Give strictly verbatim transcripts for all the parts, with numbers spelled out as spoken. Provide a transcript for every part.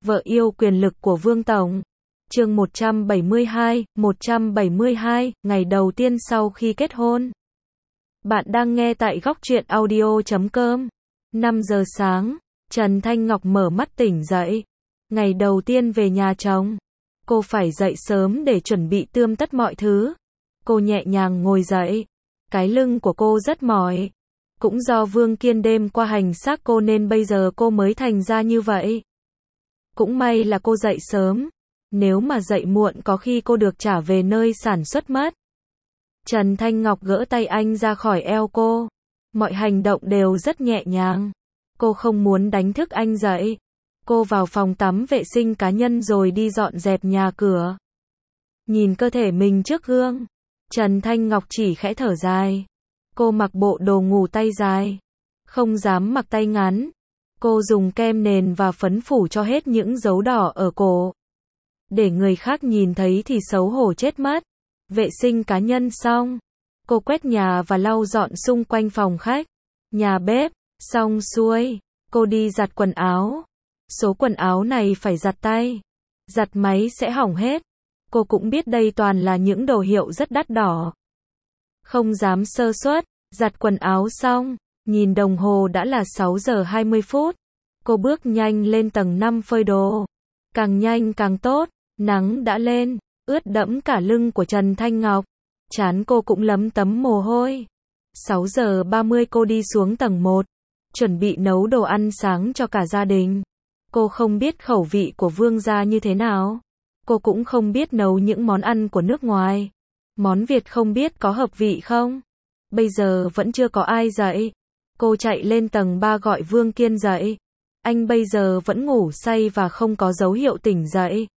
Vợ yêu quyền lực của Vương Tổng. Chương một trăm bảy mươi hai, một trăm bảy mươi hai, ngày đầu tiên sau khi kết hôn. Bạn đang nghe tại góc truyện audio chấm com. năm giờ sáng, Trần Thanh Ngọc mở mắt tỉnh dậy. Ngày đầu tiên về nhà chồng. Cô phải dậy sớm để chuẩn bị tươm tất mọi thứ. Cô nhẹ nhàng ngồi dậy. Cái lưng của cô rất mỏi. Cũng do Vương Kiên đêm qua hành xác cô nên bây giờ cô mới thành ra như vậy. Cũng may là cô dậy sớm. Nếu mà dậy muộn có khi cô được trả về nơi sản xuất mất. Trần Thanh Ngọc gỡ tay anh ra khỏi eo cô. Mọi hành động đều rất nhẹ nhàng. Cô không muốn đánh thức anh dậy. Cô vào phòng tắm vệ sinh cá nhân rồi đi dọn dẹp nhà cửa. Nhìn cơ thể mình trước gương. Trần Thanh Ngọc chỉ khẽ thở dài. Cô mặc bộ đồ ngủ tay dài. Không dám mặc tay ngắn. Cô dùng kem nền và phấn phủ cho hết những dấu đỏ ở cổ. Để người khác nhìn thấy thì xấu hổ chết mất. Vệ sinh cá nhân xong. Cô quét nhà và lau dọn xung quanh phòng khách. Nhà bếp. Xong xuôi. Cô đi giặt quần áo. Số quần áo này phải giặt tay. Giặt máy sẽ hỏng hết. Cô cũng biết đây toàn là những đồ hiệu rất đắt đỏ. Không dám sơ suất. Giặt quần áo xong. Nhìn đồng hồ đã là sáu giờ hai mươi phút. Cô bước nhanh lên tầng năm phơi đồ. Càng nhanh càng tốt. Nắng đã lên. Ướt đẫm cả lưng của Trần Thanh Ngọc. Trán cô cũng lấm tấm mồ hôi. sáu giờ ba mươi cô đi xuống tầng một. Chuẩn bị nấu đồ ăn sáng cho cả gia đình. Cô không biết khẩu vị của Vương gia như thế nào. Cô cũng không biết nấu những món ăn của nước ngoài. Món Việt không biết có hợp vị không. Bây giờ vẫn chưa có ai dậy. Cô chạy lên tầng ba gọi Vương Kiên dậy. Anh bây giờ vẫn ngủ say và không có dấu hiệu tỉnh dậy.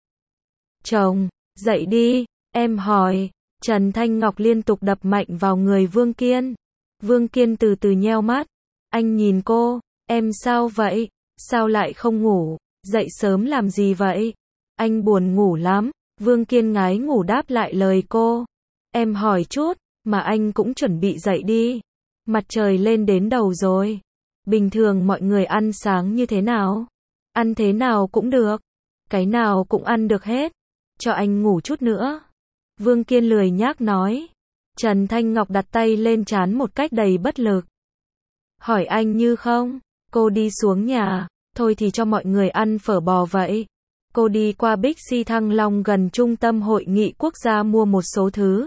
Chồng, dậy đi, em hỏi. Trần Thanh Ngọc liên tục đập mạnh vào người Vương Kiên. Vương Kiên từ từ nheo mắt. Anh nhìn cô, em sao vậy? Sao lại không ngủ? Dậy sớm làm gì vậy? Anh buồn ngủ lắm. Vương Kiên ngái ngủ đáp lại lời cô. Em hỏi chút, mà anh cũng chuẩn bị dậy đi. Mặt trời lên đến đầu rồi. Bình thường mọi người ăn sáng như thế nào? Ăn thế nào cũng được. Cái nào cũng ăn được hết. Cho anh ngủ chút nữa. Vương Kiên lười nhác nói. Trần Thanh Ngọc đặt tay lên trán một cách đầy bất lực. Hỏi anh như không? Cô đi xuống nhà. Thôi thì cho mọi người ăn phở bò vậy. Cô đi qua Bixi Thăng Long gần trung tâm hội nghị quốc gia mua một số thứ.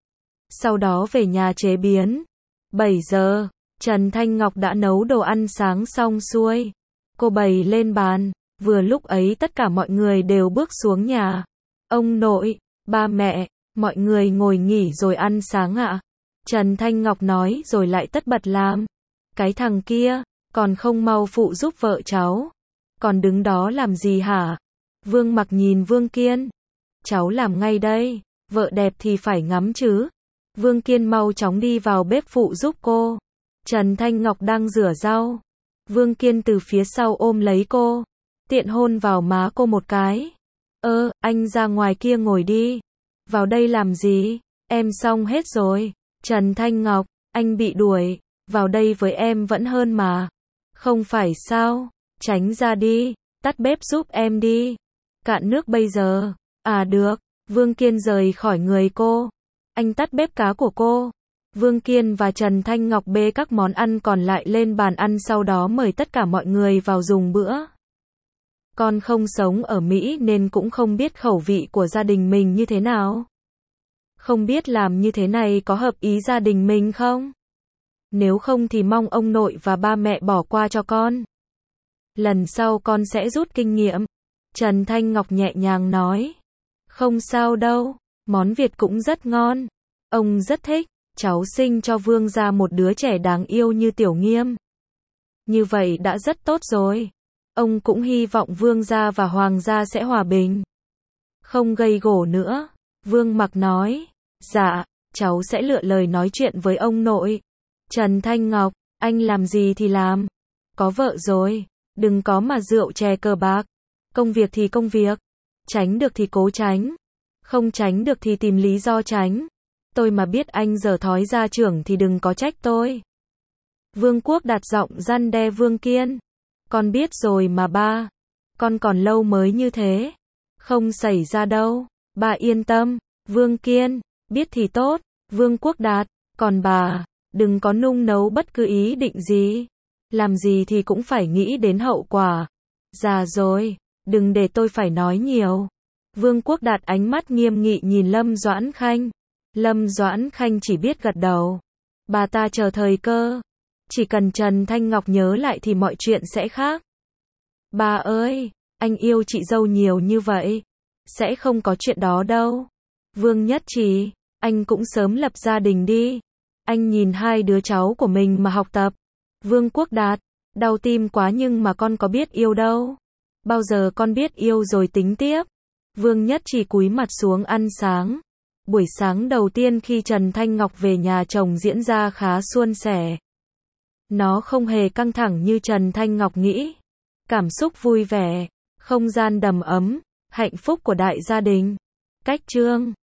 Sau đó về nhà chế biến. bảy giờ, Trần Thanh Ngọc đã nấu đồ ăn sáng xong xuôi. Cô bày lên bàn. Vừa lúc ấy tất cả mọi người đều bước xuống nhà. Ông nội, ba mẹ, mọi người ngồi nghỉ rồi ăn sáng ạ. Trần Thanh Ngọc nói rồi lại tất bật làm. Cái thằng kia, còn không mau phụ giúp vợ cháu. Còn đứng đó làm gì hả? Vương Mặc nhìn Vương Kiên. Cháu làm ngay đây, vợ đẹp thì phải ngắm chứ. Vương Kiên mau chóng đi vào bếp phụ giúp cô. Trần Thanh Ngọc đang rửa rau. Vương Kiên từ phía sau ôm lấy cô. Tiện hôn vào má cô một cái. Ơ, anh ra ngoài kia ngồi đi. Vào đây làm gì? Em xong hết rồi. Trần Thanh Ngọc, anh bị đuổi. Vào đây với em vẫn hơn mà. Không phải sao? Tránh ra đi. Tắt bếp giúp em đi. Cạn nước bây giờ. À được. Vương Kiên rời khỏi người cô. Anh tắt bếp cá của cô. Vương Kiên và Trần Thanh Ngọc bê các món ăn còn lại lên bàn ăn, sau đó mời tất cả mọi người vào dùng bữa. Con không sống ở Mỹ nên cũng không biết khẩu vị của gia đình mình như thế nào. Không biết làm như thế này có hợp ý gia đình mình không? Nếu không thì mong ông nội và ba mẹ bỏ qua cho con. Lần sau con sẽ rút kinh nghiệm. Trần Thanh Ngọc nhẹ nhàng nói. Không sao đâu, món Việt cũng rất ngon. Ông rất thích, cháu sinh cho Vương gia một đứa trẻ đáng yêu như Tiểu Nghiêm. Như vậy đã rất tốt rồi. Ông cũng hy vọng Vương gia và Hoàng gia sẽ hòa bình. Không gây gổ nữa. Vương Mặc nói. Dạ, cháu sẽ lựa lời nói chuyện với ông nội. Trần Thanh Ngọc, anh làm gì thì làm. Có vợ rồi, đừng có mà rượu chè cờ bạc. Công việc thì công việc. Tránh được thì cố tránh. Không tránh được thì tìm lý do tránh. Tôi mà biết anh dở thói gia trưởng thì đừng có trách tôi. Vương Quốc đặt giọng răn đe Vương Kiên. Con biết rồi mà ba. con còn lâu mới như thế. Không xảy ra đâu. Bà yên tâm. Vương Kiên, biết thì tốt. Vương Quốc Đạt, còn bà, đừng có nung nấu bất cứ ý định gì. Làm gì thì cũng phải nghĩ đến hậu quả. Già rồi, đừng để tôi phải nói nhiều. Vương Quốc Đạt ánh mắt nghiêm nghị nhìn Lâm Doãn Khanh. Lâm Doãn Khanh chỉ biết gật đầu. Bà ta chờ thời cơ. Chỉ cần Trần Thanh Ngọc nhớ lại thì mọi chuyện sẽ khác. Bà ơi, anh yêu chị dâu nhiều như vậy. Sẽ không có chuyện đó đâu. Vương Nhất Trì, anh cũng sớm lập gia đình đi. Anh nhìn hai đứa cháu của mình mà học tập. Vương Quốc Đạt, đau tim quá nhưng mà con có biết yêu đâu. Bao giờ con biết yêu rồi tính tiếp. Vương Nhất Trì cúi mặt xuống ăn sáng. Buổi sáng đầu tiên khi Trần Thanh Ngọc về nhà chồng diễn ra khá suôn sẻ. Nó không hề căng thẳng như Trần Thanh Ngọc nghĩ. Cảm xúc vui vẻ, không gian đầm ấm, hạnh phúc của đại gia đình. Cách chương